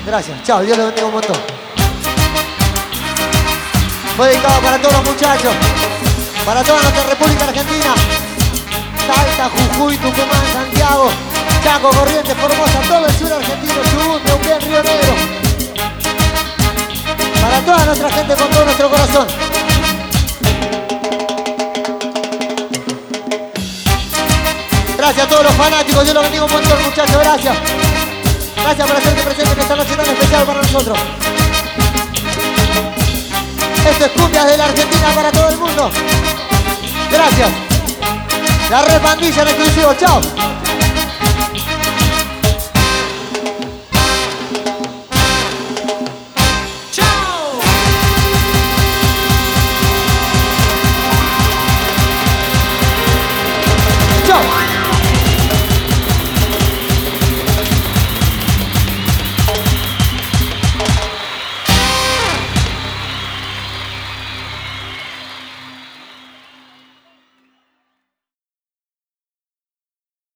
Gracias. Chao, Dios les bendiga un montón. Fue dedicado para todos los muchachos, para toda nuestra República Argentina. Salta, Jujuy, Tucumán, Santiago, Chaco, Corrientes, Formosa, todo el sur argentino, Chubut, Neuquén, Río Negro. Para toda nuestra gente con todo nuestro corazón. Gracias a todos los fanáticos, Dios los bendiga un montón, muchachos, gracias. Gracias por hacerte presente en esta noche tan especial para nosotros. Esto es Cumbias de la Argentina para todo el mundo. Gracias. La Red Pandilla en exclusivo, chao.